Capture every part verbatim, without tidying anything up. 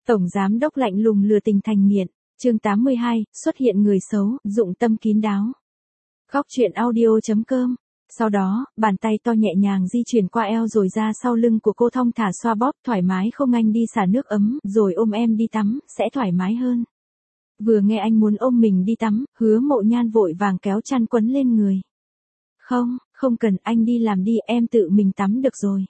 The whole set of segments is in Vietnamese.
Tổng giám đốc lạnh lùng lừa tình thành nghiện. Chương tám mươi hai, xuất hiện người xấu, dụng tâm kín đáo. Góc truyện audio chấm com. Sau đó, bàn tay to nhẹ nhàng di chuyển qua eo rồi ra sau lưng của cô, thong thả xoa bóp, thoải mái không, anh đi xả nước ấm, rồi ôm em đi tắm, sẽ thoải mái hơn. Vừa nghe anh muốn ôm mình đi tắm, Hứa Mộ Nhan vội vàng kéo chăn quấn lên người. Không, không cần, anh đi làm đi, em tự mình tắm được rồi.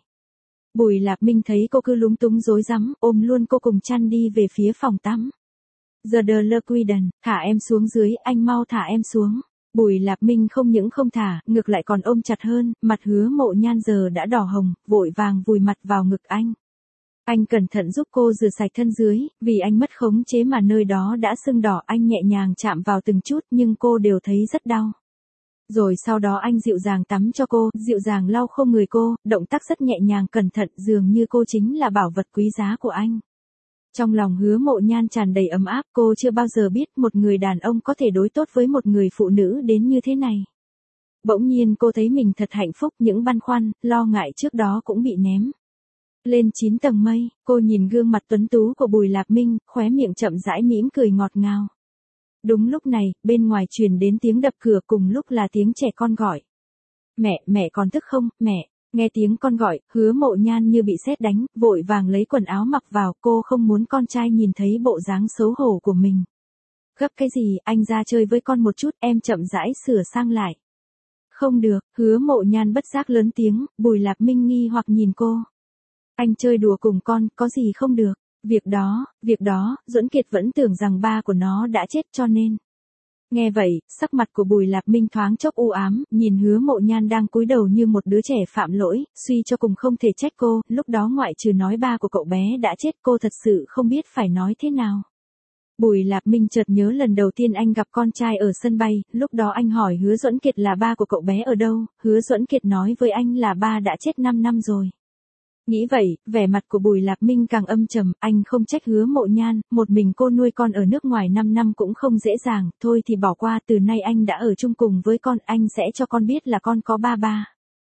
Bùi Lạp Minh thấy cô cứ lúng túng rối rắm, ôm luôn cô cùng chăn đi về phía phòng tắm. Giờ đờ lơ quy đần, thả em xuống dưới, anh mau thả em xuống. Bùi Lạp Minh không những không thả, ngược lại còn ôm chặt hơn, mặt Hứa Mộ Nhan giờ đã đỏ hồng, vội vàng vùi mặt vào ngực anh. Anh cẩn thận giúp cô rửa sạch thân dưới, vì anh mất khống chế mà nơi đó đã sưng đỏ, anh nhẹ nhàng chạm vào từng chút nhưng cô đều thấy rất đau. Rồi sau đó anh dịu dàng tắm cho cô, dịu dàng lau khô người cô, động tác rất nhẹ nhàng cẩn thận, dường như cô chính là bảo vật quý giá của anh. Trong lòng Hứa Mộ Nhan tràn đầy ấm áp, cô chưa bao giờ biết một người đàn ông có thể đối tốt với một người phụ nữ đến như thế này. Bỗng nhiên cô thấy mình thật hạnh phúc, những băn khoăn, lo ngại trước đó cũng bị ném lên chín tầng mây. Cô nhìn gương mặt tuấn tú của Bùi Lạp Minh, khóe miệng chậm rãi mỉm cười ngọt ngào. Đúng lúc này, bên ngoài truyền đến tiếng đập cửa, cùng lúc là tiếng trẻ con gọi. Mẹ, mẹ còn thức không, mẹ? Nghe tiếng con gọi, Hứa Mộ Nhan như bị sét đánh, vội vàng lấy quần áo mặc vào, cô không muốn con trai nhìn thấy bộ dáng xấu hổ của mình. Gấp cái gì, anh ra chơi với con một chút, em chậm rãi sửa sang lại. Không được, Hứa Mộ Nhan bất giác lớn tiếng, Bùi Lạp Minh nghi hoặc nhìn cô. Anh chơi đùa cùng con, có gì không được? Việc đó, việc đó, Duẫn Kiệt vẫn tưởng rằng ba của nó đã chết cho nên. Nghe vậy, sắc mặt của Bùi Lạp Minh thoáng chốc u ám, nhìn Hứa Mộ Nhan đang cúi đầu như một đứa trẻ phạm lỗi, suy cho cùng không thể trách cô, lúc đó ngoại trừ nói ba của cậu bé đã chết, cô thật sự không biết phải nói thế nào. Bùi Lạp Minh chợt nhớ lần đầu tiên anh gặp con trai ở sân bay, lúc đó anh hỏi Hứa Duẫn Kiệt là ba của cậu bé ở đâu, Hứa Duẫn Kiệt nói với anh là ba đã chết năm năm rồi. Nghĩ vậy, vẻ mặt của Bùi Lạp Minh càng âm trầm, anh không trách Hứa Mộ Nhan, một mình cô nuôi con ở nước ngoài năm năm cũng không dễ dàng, thôi thì bỏ qua, từ nay anh đã ở chung cùng với con, anh sẽ cho con biết là con có ba ba.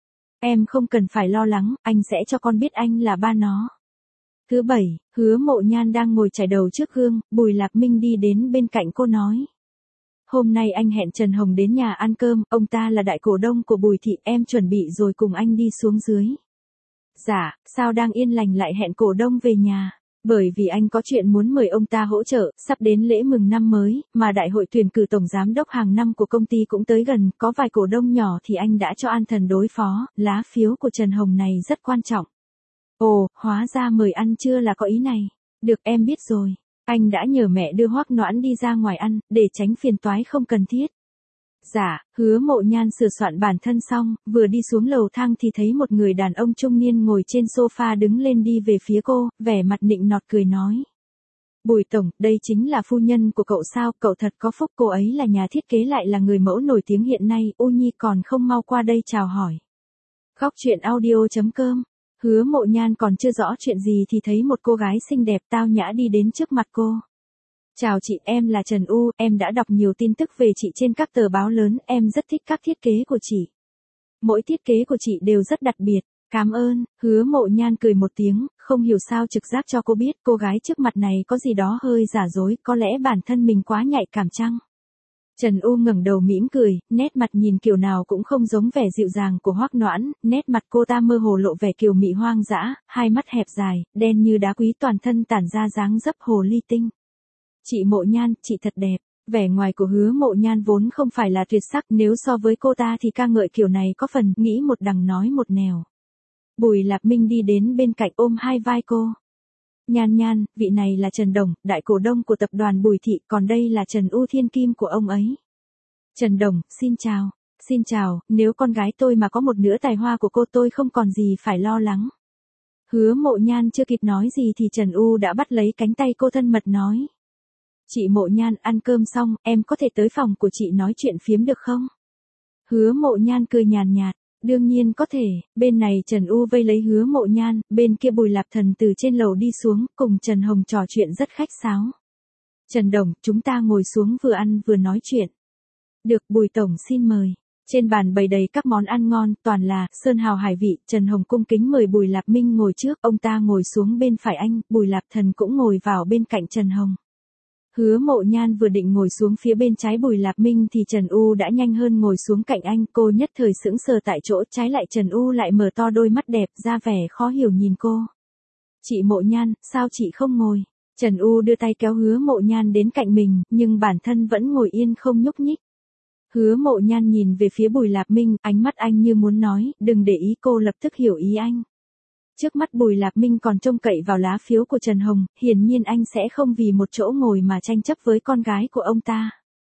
Em không cần phải lo lắng, anh sẽ cho con biết anh là ba nó. Thứ bảy, Hứa Mộ Nhan đang ngồi chải đầu trước gương, Bùi Lạp Minh đi đến bên cạnh cô nói. Hôm nay anh hẹn Trần Hồng đến nhà ăn cơm, ông ta là đại cổ đông của Bùi thị, em chuẩn bị rồi cùng anh đi xuống dưới. Dạ, sao đang yên lành lại hẹn cổ đông về nhà? Bởi vì anh có chuyện muốn mời ông ta hỗ trợ, sắp đến lễ mừng năm mới, mà đại hội tuyển cử tổng giám đốc hàng năm của công ty cũng tới gần, có vài cổ đông nhỏ thì anh đã cho An Thần đối phó, lá phiếu của Trần Hồng này rất quan trọng. Ồ, hóa ra mời ăn trưa là có ý này. Được, em biết rồi. Anh đã nhờ mẹ đưa Hoắc Noãn đi ra ngoài ăn, để tránh phiền toái không cần thiết. Dạ, Hứa Mộ Nhan sửa soạn bản thân xong, vừa đi xuống lầu thang thì thấy một người đàn ông trung niên ngồi trên sofa đứng lên đi về phía cô, vẻ mặt nịnh nọt cười nói. Bùi tổng, đây chính là phu nhân của cậu sao, cậu thật có phúc, cô ấy là nhà thiết kế lại là người mẫu nổi tiếng hiện nay, U Nhi còn không mau qua đây chào hỏi. Góc truyện audio chấm com. Hứa Mộ Nhan còn chưa rõ chuyện gì thì thấy một cô gái xinh đẹp tao nhã đi đến trước mặt cô. Chào chị, em là Trần U, em đã đọc nhiều tin tức về chị trên các tờ báo lớn, em rất thích các thiết kế của chị. Mỗi thiết kế của chị đều rất đặc biệt, cảm ơn. Hứa Mộ Nhan cười một tiếng, không hiểu sao trực giác cho cô biết cô gái trước mặt này có gì đó hơi giả dối, có lẽ bản thân mình quá nhạy cảm chăng. Trần U ngẩng đầu mỉm cười, nét mặt nhìn kiểu nào cũng không giống vẻ dịu dàng của Hoắc Noãn, nét mặt cô ta mơ hồ lộ vẻ kiều mị hoang dã, hai mắt hẹp dài, đen như đá quý, toàn thân tản ra dáng dấp hồ ly tinh. Chị Mộ Nhan, chị thật đẹp. Vẻ ngoài của Hứa Mộ Nhan vốn không phải là tuyệt sắc, nếu so với cô ta thì ca ngợi kiểu này có phần nghĩ một đằng nói một nẻo. Bùi Lạp Minh đi đến bên cạnh ôm hai vai cô. Nhan Nhan, vị này là Trần Đồng, đại cổ đông của tập đoàn Bùi thị, còn đây là Trần U, thiên kim của ông ấy. Trần Đồng, xin chào. Xin chào, nếu con gái tôi mà có một nửa tài hoa của cô tôi không còn gì phải lo lắng. Hứa Mộ Nhan chưa kịp nói gì thì Trần U đã bắt lấy cánh tay cô thân mật nói. Chị Mộ Nhan, ăn cơm xong, em có thể tới phòng của chị nói chuyện phiếm được không? Hứa Mộ Nhan cười nhàn nhạt, đương nhiên có thể, bên này Trần U vây lấy Hứa Mộ Nhan, bên kia Bùi Lạp Thần từ trên lầu đi xuống, cùng Trần Hồng trò chuyện rất khách sáo. Trần Đồng, chúng ta ngồi xuống vừa ăn vừa nói chuyện. Được, Bùi Tổng xin mời. Trên bàn bày đầy các món ăn ngon, toàn là sơn hào hải vị. Trần Hồng cung kính mời Bùi Lạp Minh ngồi trước, ông ta ngồi xuống bên phải anh, Bùi Lạp Thần cũng ngồi vào bên cạnh Trần Hồng. Hứa Mộ Nhan vừa định ngồi xuống phía bên trái Bùi Lạp Minh thì Trần U đã nhanh hơn ngồi xuống cạnh anh, cô nhất thời sững sờ tại chỗ, trái lại Trần U lại mở to đôi mắt đẹp ra vẻ khó hiểu nhìn cô. Chị Mộ Nhan, sao chị không ngồi? Trần U đưa tay kéo Hứa Mộ Nhan đến cạnh mình, nhưng bản thân vẫn ngồi yên không nhúc nhích. Hứa Mộ Nhan nhìn về phía Bùi Lạp Minh, ánh mắt anh như muốn nói, đừng để ý, cô lập tức hiểu ý anh. Trước mắt Bùi Lạp Minh còn trông cậy vào lá phiếu của Trần Hồng, hiển nhiên anh sẽ không vì một chỗ ngồi mà tranh chấp với con gái của ông ta.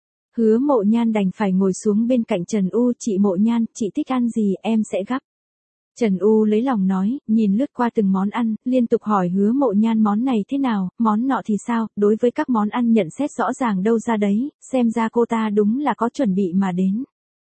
Hứa Mộ Nhan đành phải ngồi xuống bên cạnh Trần U, chị Mộ Nhan, chị thích ăn gì, em sẽ gắp. Trần U lấy lòng nói, nhìn lướt qua từng món ăn, liên tục hỏi Hứa Mộ Nhan món này thế nào, món nọ thì sao, đối với các món ăn nhận xét rõ ràng đâu ra đấy, xem ra cô ta đúng là có chuẩn bị mà đến.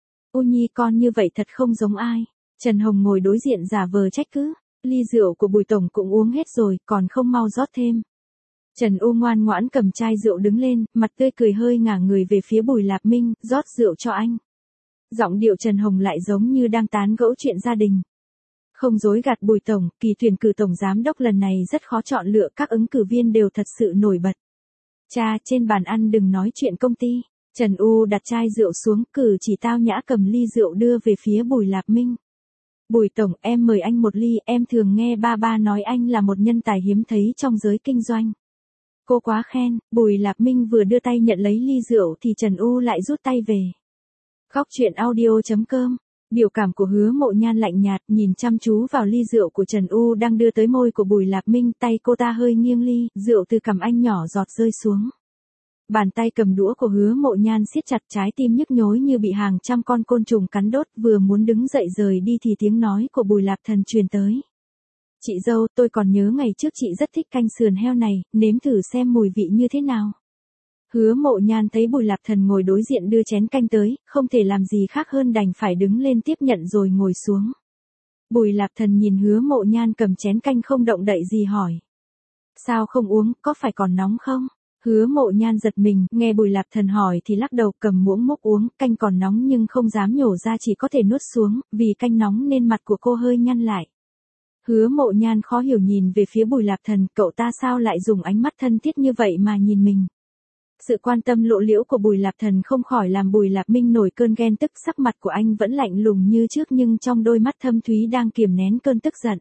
U Nhi con như vậy thật không giống ai. Trần Hồng ngồi đối diện giả vờ trách cứ, ly rượu của Bùi Tổng cũng uống hết rồi, còn không mau rót thêm. Trần U ngoan ngoãn cầm chai rượu đứng lên, mặt tươi cười hơi ngả người về phía Bùi Lạp Minh, rót rượu cho anh. Giọng điệu Trần Hồng lại giống như đang tán gẫu chuyện gia đình. Không dối gạt Bùi Tổng, kỳ tuyển cử tổng giám đốc lần này rất khó chọn lựa, các ứng cử viên đều thật sự nổi bật. Cha, trên bàn ăn đừng nói chuyện công ty. Trần U đặt chai rượu xuống, cử chỉ tao nhã cầm ly rượu đưa về phía Bùi Lạp Minh. Bùi Tổng, em mời anh một ly, em thường nghe ba ba nói anh là một nhân tài hiếm thấy trong giới kinh doanh. Cô quá khen. Bùi Lạp Minh vừa đưa tay nhận lấy ly rượu thì Trần U lại rút tay về. Góc truyện audio chấm com. Biểu cảm của Hứa Mộ Nhan lạnh nhạt, nhìn chăm chú vào ly rượu của Trần U đang đưa tới môi của Bùi Lạp Minh, tay cô ta hơi nghiêng ly, rượu từ cằm anh nhỏ giọt rơi xuống. Bàn tay cầm đũa của Hứa Mộ Nhan siết chặt, trái tim nhức nhối như bị hàng trăm con côn trùng cắn đốt, vừa muốn đứng dậy rời đi thì tiếng nói của Bùi Lạp Thần truyền tới. Chị dâu, tôi còn nhớ ngày trước chị rất thích canh sườn heo này, nếm thử xem mùi vị như thế nào. Hứa Mộ Nhan thấy Bùi Lạp Thần ngồi đối diện đưa chén canh tới, không thể làm gì khác hơn đành phải đứng lên tiếp nhận rồi ngồi xuống. Bùi Lạp Thần nhìn Hứa Mộ Nhan cầm chén canh không động đậy gì hỏi. Sao không uống, có phải còn nóng không? Hứa Mộ Nhan giật mình, nghe Bùi Lạp Thần hỏi thì lắc đầu, cầm muỗng múc uống, canh còn nóng nhưng không dám nhổ ra, chỉ có thể nuốt xuống, vì canh nóng nên mặt của cô hơi nhăn lại. Hứa Mộ Nhan khó hiểu nhìn về phía Bùi Lạp Thần, cậu ta sao lại dùng ánh mắt thân thiết như vậy mà nhìn mình. Sự quan tâm lộ liễu của Bùi Lạp Thần không khỏi làm Bùi Lạp Minh nổi cơn ghen tức, sắc mặt của anh vẫn lạnh lùng như trước nhưng trong đôi mắt thâm thúy đang kiềm nén cơn tức giận.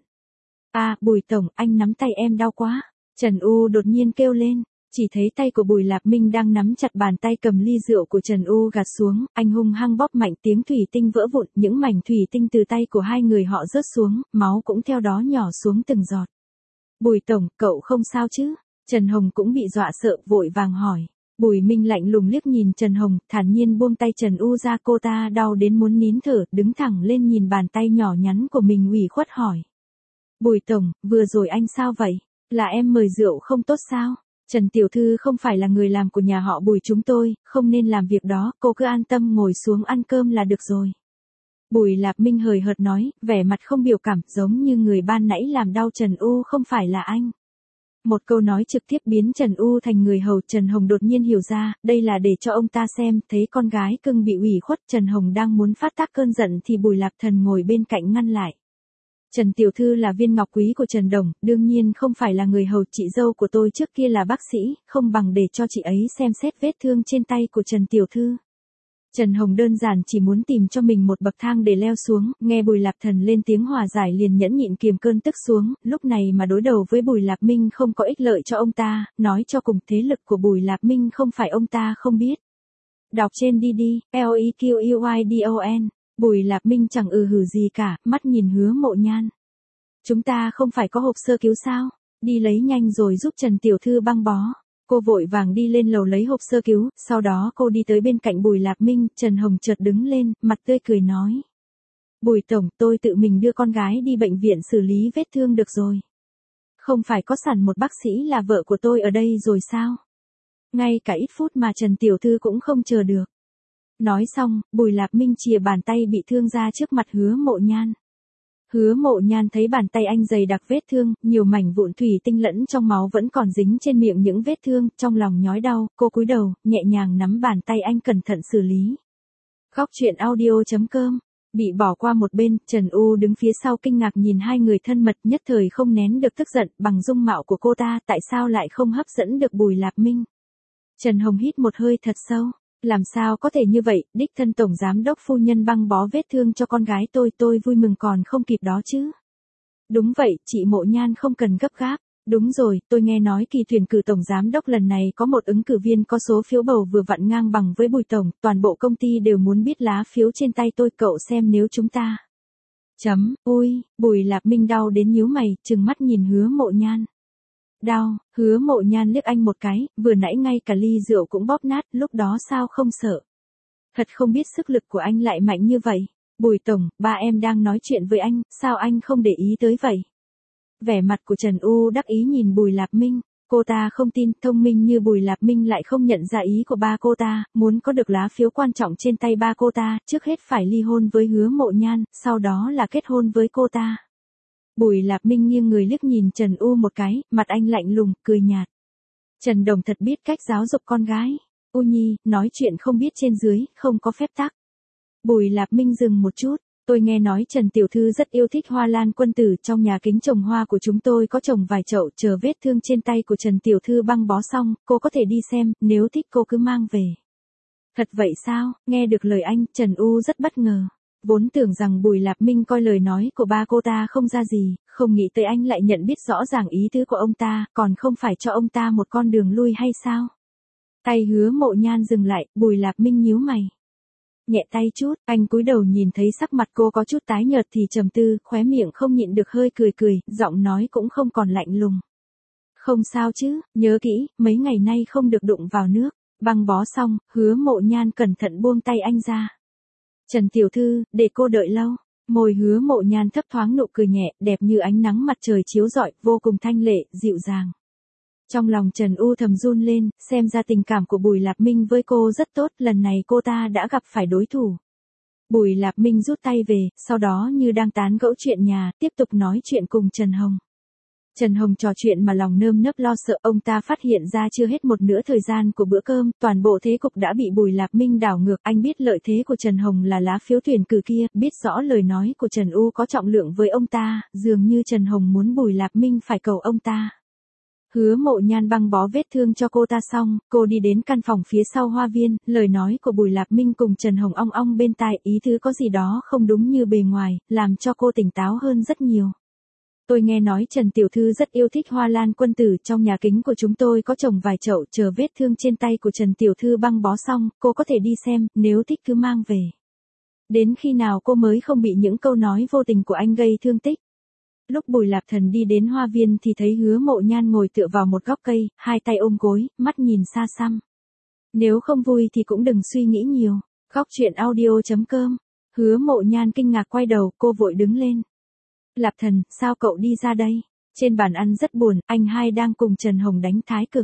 À, Bùi Tổng, anh nắm tay em đau quá. Trần U đột nhiên kêu lên, chỉ thấy tay của Bùi Lạp Minh đang nắm chặt bàn tay cầm ly rượu của Trần U gạt xuống, anh hung hăng bóp mạnh, tiếng thủy tinh vỡ vụn, những mảnh thủy tinh từ tay của hai người họ rớt xuống, máu cũng theo đó nhỏ xuống từng giọt. Bùi Tổng, cậu không sao chứ? Trần Hồng cũng bị dọa sợ, vội vàng hỏi. Bùi Minh lạnh lùng liếc nhìn Trần Hồng, thản nhiên buông tay Trần U ra, cô ta đau đến muốn nín thở, đứng thẳng lên nhìn bàn tay nhỏ nhắn của mình ủy khuất hỏi. Bùi Tổng, vừa rồi anh sao vậy? Là em mời rượu không tốt sao? Trần Tiểu Thư không phải là người làm của nhà họ Bùi chúng tôi, không nên làm việc đó, cô cứ an tâm ngồi xuống ăn cơm là được rồi. Bùi Lạp Minh hời hợt nói, vẻ mặt không biểu cảm, giống như người ban nãy làm đau Trần U không phải là anh. Một câu nói trực tiếp biến Trần U thành người hầu. Trần Hồng đột nhiên hiểu ra, đây là để cho ông ta xem, thấy con gái cưng bị ủy khuất, Trần Hồng đang muốn phát tác cơn giận thì Bùi Lạp Thần ngồi bên cạnh ngăn lại. Trần Tiểu Thư là viên ngọc quý của Trần Đồng, đương nhiên không phải là người hầu, chị dâu của tôi trước kia là bác sĩ, không bằng để cho chị ấy xem xét vết thương trên tay của Trần Tiểu Thư. Trần Hồng đơn giản chỉ muốn tìm cho mình một bậc thang để leo xuống, nghe Bùi Lạp Thần lên tiếng hòa giải liền nhẫn nhịn kiềm cơn tức xuống, lúc này mà đối đầu với Bùi Lạp Minh không có ích lợi cho ông ta, nói cho cùng thế lực của Bùi Lạp Minh không phải ông ta không biết. Đọc trên đi đi, L E Q U I D O N, Bùi Lạp Minh chẳng ừ hử gì cả, mắt nhìn Hứa Mộ Nhan. Chúng ta không phải có hộp sơ cứu sao, đi lấy nhanh rồi giúp Trần Tiểu Thư băng bó. Cô vội vàng đi lên lầu lấy hộp sơ cứu, sau đó cô đi tới bên cạnh Bùi Lạp Minh, Trần Hồng chợt đứng lên, mặt tươi cười nói. Bùi Tổng, tôi tự mình đưa con gái đi bệnh viện xử lý vết thương được rồi. Không phải có sẵn một bác sĩ là vợ của tôi ở đây rồi sao? Ngay cả ít phút mà Trần Tiểu Thư cũng không chờ được. Nói xong, Bùi Lạp Minh chìa bàn tay bị thương ra trước mặt Hứa Mộ Nhan. Hứa Mộ Nhan thấy bàn tay anh dày đặc vết thương, nhiều mảnh vụn thủy tinh lẫn trong máu vẫn còn dính trên miệng những vết thương, trong lòng nhói đau, cô cúi đầu, nhẹ nhàng nắm bàn tay anh cẩn thận xử lý. Góc truyện audio.com. Bị bỏ qua một bên, Trần U đứng phía sau kinh ngạc nhìn hai người thân mật, nhất thời không nén được tức giận, bằng dung mạo của cô ta tại sao lại không hấp dẫn được Bùi Lạp Minh. Trần Hồng hít một hơi thật sâu, làm sao có thể như vậy, đích thân tổng giám đốc phu nhân băng bó vết thương cho con gái tôi, tôi vui mừng còn không kịp đó chứ. Đúng vậy, chị Mộ Nhan không cần gấp gáp. Đúng rồi, tôi nghe nói kỳ tuyển cử tổng giám đốc lần này có một ứng cử viên có số phiếu bầu vừa vặn ngang bằng với Bùi tổng, toàn bộ công ty đều muốn biết lá phiếu trên tay tôi, cậu xem nếu chúng ta. Chấm, ui, Bùi Lạp Minh đau đến nhíu mày, trừng mắt nhìn Hứa Mộ Nhan. Đau, Hứa Mộ Nhan liếc anh một cái, vừa nãy ngay cả ly rượu cũng bóp nát, lúc đó sao không sợ. Thật không biết sức lực của anh lại mạnh như vậy. Bùi tổng, ba em đang nói chuyện với anh, sao anh không để ý tới vậy? Vẻ mặt của Trần U đắc ý nhìn Bùi Lạp Minh, cô ta không tin thông minh như Bùi Lạp Minh lại không nhận ra ý của ba cô ta, muốn có được lá phiếu quan trọng trên tay ba cô ta, trước hết phải ly hôn với Hứa Mộ Nhan, sau đó là kết hôn với cô ta. Bùi Lạp Minh nghiêng người liếc nhìn Trần U một cái, mặt anh lạnh lùng, cười nhạt. Trần Đồng thật biết cách giáo dục con gái. U Nhi, nói chuyện không biết trên dưới, không có phép tắc. Bùi Lạp Minh dừng một chút. Tôi nghe nói Trần Tiểu Thư rất yêu thích hoa lan quân tử, trong nhà kính trồng hoa của chúng tôi có trồng vài chậu, chờ vết thương trên tay của Trần Tiểu Thư băng bó xong, cô có thể đi xem, nếu thích cô cứ mang về. Thật vậy sao? Nghe được lời anh, Trần U rất bất ngờ. Vốn tưởng rằng Bùi Lạp Minh coi lời nói của ba cô ta không ra gì, không nghĩ tới anh lại nhận biết rõ ràng ý tứ của ông ta, còn không phải cho ông ta một con đường lui hay sao? Tay Hứa Mộ Nhan dừng lại, Bùi Lạp Minh nhíu mày. Nhẹ tay chút, anh cúi đầu nhìn thấy sắc mặt cô có chút tái nhợt thì trầm tư, khóe miệng không nhịn được hơi cười cười, giọng nói cũng không còn lạnh lùng. Không sao chứ, nhớ kỹ, mấy ngày nay không được đụng vào nước. Băng bó xong, Hứa Mộ Nhan cẩn thận buông tay anh ra. Trần Tiểu Thư, để cô đợi lâu. Môi Hứa Mộ Nhan thấp thoáng nụ cười nhẹ, đẹp như ánh nắng mặt trời chiếu rọi, vô cùng thanh lệ, dịu dàng. Trong lòng Trần U thầm run lên, xem ra tình cảm của Bùi Lạp Minh với cô rất tốt, lần này cô ta đã gặp phải đối thủ. Bùi Lạp Minh rút tay về, sau đó như đang tán gẫu chuyện nhà, tiếp tục nói chuyện cùng Trần Hồng. Trần Hồng trò chuyện mà lòng nơm nớp lo sợ, ông ta phát hiện ra chưa hết một nửa thời gian của bữa cơm, toàn bộ thế cục đã bị Bùi Lạp Minh đảo ngược, anh biết lợi thế của Trần Hồng là lá phiếu tuyển cử kia, biết rõ lời nói của Trần U có trọng lượng với ông ta, dường như Trần Hồng muốn Bùi Lạp Minh phải cầu ông ta. Hứa Mộ Nhan băng bó vết thương cho cô ta xong, cô đi đến căn phòng phía sau hoa viên, lời nói của Bùi Lạp Minh cùng Trần Hồng ong ong bên tai, ý thứ có gì đó không đúng như bề ngoài, làm cho cô tỉnh táo hơn rất nhiều. Tôi nghe nói Trần Tiểu Thư rất yêu thích hoa lan quân tử, trong nhà kính của chúng tôi có trồng vài chậu, chờ vết thương trên tay của Trần Tiểu Thư băng bó xong, cô có thể đi xem, nếu thích cứ mang về. Đến khi nào cô mới không bị những câu nói vô tình của anh gây thương tích? Lúc Bùi Lạp Thần đi đến hoa viên thì thấy Hứa Mộ Nhan ngồi tựa vào một góc cây, hai tay ôm gối, mắt nhìn xa xăm. Nếu không vui thì cũng đừng suy nghĩ nhiều. Góc truyện audio.com. Hứa Mộ Nhan kinh ngạc quay đầu, cô vội đứng lên. Lạp Thần, sao cậu đi ra đây? Trên bàn ăn rất buồn, anh hai đang cùng Trần Hồng đánh thái cực.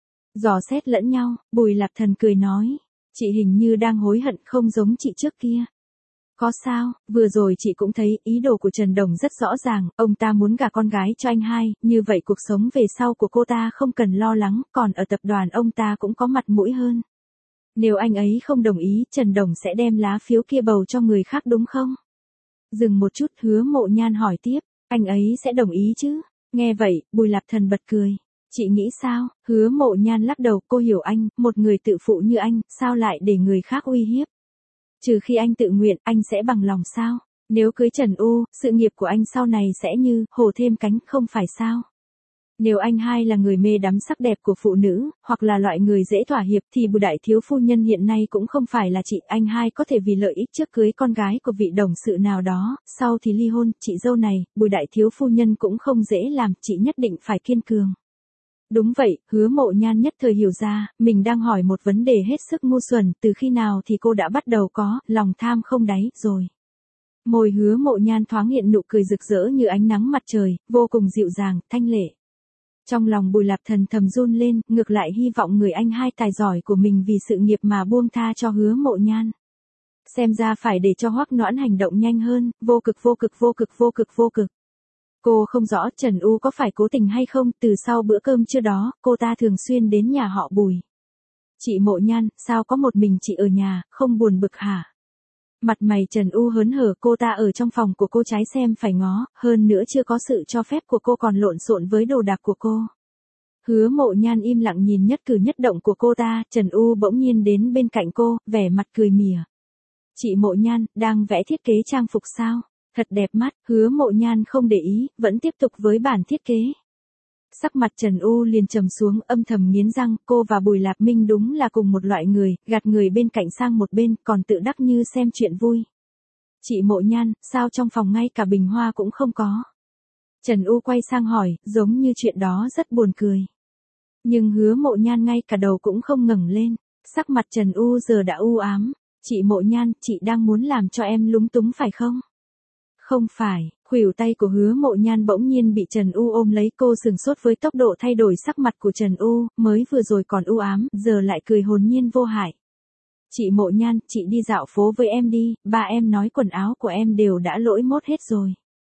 Dò xét lẫn nhau, Bùi Lạp Thần cười nói. Chị hình như đang hối hận, không giống chị trước kia. Có sao, vừa rồi chị cũng thấy ý đồ của Trần Đồng rất rõ ràng, ông ta muốn gả con gái cho anh hai, như vậy cuộc sống về sau của cô ta không cần lo lắng, còn ở tập đoàn ông ta cũng có mặt mũi hơn. Nếu anh ấy không đồng ý, Trần Đồng sẽ đem lá phiếu kia bầu cho người khác đúng không? Dừng một chút, Hứa Mộ Nhan hỏi tiếp, anh ấy sẽ đồng ý chứ? Nghe vậy, Bùi Lạp Thần bật cười. Chị nghĩ sao? Hứa Mộ Nhan lắc đầu, cô hiểu anh, một người tự phụ như anh, sao lại để người khác uy hiếp? Trừ khi anh tự nguyện, anh sẽ bằng lòng sao? Nếu cưới Trần U, sự nghiệp của anh sau này sẽ như, hổ thêm cánh, không phải sao? Nếu anh hai là người mê đắm sắc đẹp của phụ nữ, hoặc là loại người dễ thỏa hiệp thì Bùi đại thiếu phu nhân hiện nay cũng không phải là chị, anh hai có thể vì lợi ích trước cưới con gái của vị đồng sự nào đó, sau thì ly hôn, chị dâu này, Bùi đại thiếu phu nhân cũng không dễ làm, chị nhất định phải kiên cường. Đúng vậy, Hứa Mộ Nhan nhất thời hiểu ra, mình đang hỏi một vấn đề hết sức ngu xuẩn, từ khi nào thì cô đã bắt đầu có, lòng tham không đáy, rồi. Môi Hứa Mộ Nhan thoáng hiện nụ cười rực rỡ như ánh nắng mặt trời, vô cùng dịu dàng, thanh lệ. Trong lòng Bùi Lạp Thần thầm run lên, ngược lại hy vọng người anh hai tài giỏi của mình vì sự nghiệp mà buông tha cho Hứa Mộ Nhan. Xem ra phải để cho Hoắc Noãn hành động nhanh hơn, vô cực vô cực vô cực vô cực vô cực. Cô không rõ Trần U có phải cố tình hay không, từ sau bữa cơm trưa đó, cô ta thường xuyên đến nhà họ Bùi. Chị Mộ Nhan, sao có một mình chị ở nhà, không buồn bực hả? Mặt mày Trần U hớn hở, cô ta ở trong phòng của cô trái xem phải ngó, hơn nữa chưa có sự cho phép của cô còn lộn xộn với đồ đạc của cô. Hứa Mộ Nhan im lặng nhìn nhất cử nhất động của cô ta, Trần U bỗng nhiên đến bên cạnh cô, vẻ mặt cười mỉa. Chị Mộ Nhan, đang vẽ thiết kế trang phục sao? Thật đẹp mắt, Hứa Mộ Nhan không để ý, vẫn tiếp tục với bản thiết kế. Sắc mặt Trần U liền trầm xuống, âm thầm nghiến răng, cô và Bùi Lạp Minh đúng là cùng một loại người, gạt người bên cạnh sang một bên, còn tự đắc như xem chuyện vui. Chị Mộ Nhan, sao trong phòng ngay cả bình hoa cũng không có? Trần U quay sang hỏi, giống như chuyện đó rất buồn cười. Nhưng Hứa Mộ Nhan ngay cả đầu cũng không ngẩng lên, sắc mặt Trần U giờ đã u ám. Chị Mộ Nhan, chị đang muốn làm cho em lúng túng phải không? Không phải, khuỷu tay của Hứa Mộ Nhan bỗng nhiên bị Trần U ôm lấy, cô sừng sốt với tốc độ thay đổi sắc mặt của Trần U, mới vừa rồi còn u ám, giờ lại cười hồn nhiên vô hại. Chị Mộ Nhan, chị đi dạo phố với em đi, ba em nói quần áo của em đều đã lỗi mốt hết rồi.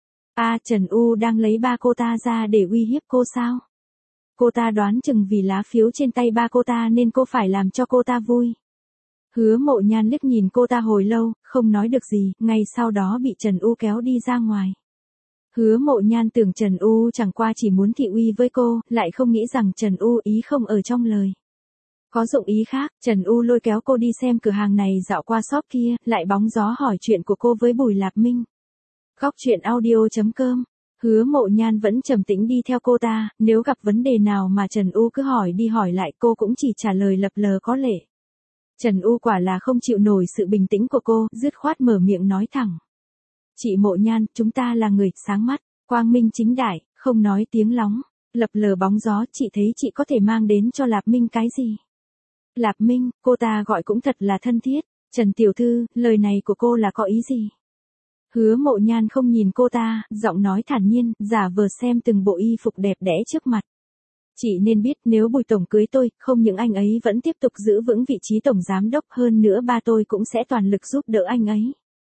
À, Trần U đang lấy ba cô ta ra để uy hiếp cô sao? Cô ta đoán chừng vì lá phiếu trên tay ba cô ta nên cô phải làm cho cô ta vui. Hứa Mộ Nhan liếc nhìn cô ta hồi lâu, không nói được gì, ngay sau đó bị Trần U kéo đi ra ngoài. Hứa Mộ Nhan tưởng Trần U chẳng qua chỉ muốn thị uy với cô, lại không nghĩ rằng Trần U ý không ở trong lời. Có dụng ý khác, Trần U lôi kéo cô đi xem cửa hàng này dạo qua shop kia, lại bóng gió hỏi chuyện của cô với Bùi Lạp Minh. Góc chuyện audio chấm com. Hứa Mộ Nhan vẫn trầm tĩnh đi theo cô ta, nếu gặp vấn đề nào mà Trần U cứ hỏi đi hỏi lại cô cũng chỉ trả lời lập lờ có lệ. Trần U quả là không chịu nổi sự bình tĩnh của cô, dứt khoát mở miệng nói thẳng. Chị Mộ Nhan, chúng ta là người sáng mắt, quang minh chính đại, không nói tiếng lóng, lập lờ bóng gió, chị thấy chị có thể mang đến cho Lạp Minh cái gì? Lạp Minh, cô ta gọi cũng thật là thân thiết. Trần tiểu thư, lời này của cô là có ý gì? Hứa Mộ Nhan không nhìn cô ta, giọng nói thản nhiên, giả vờ xem từng bộ y phục đẹp đẽ trước mặt. Chị nên biết nếu Bùi tổng cưới tôi, không những anh ấy vẫn tiếp tục giữ vững vị trí tổng giám đốc, hơn nữa ba tôi cũng sẽ toàn lực giúp đỡ anh ấy.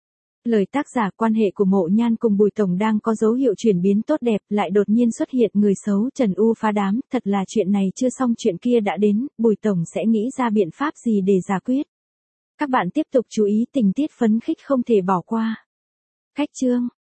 Lời tác giả, quan hệ của Mộ Nhan cùng Bùi tổng đang có dấu hiệu chuyển biến tốt đẹp, lại đột nhiên xuất hiện người xấu. Trần U phá đám, thật là chuyện này chưa xong chuyện kia đã đến, Bùi tổng sẽ nghĩ ra biện pháp gì để giải quyết. Các bạn tiếp tục chú ý tình tiết phấn khích không thể bỏ qua. Khách chương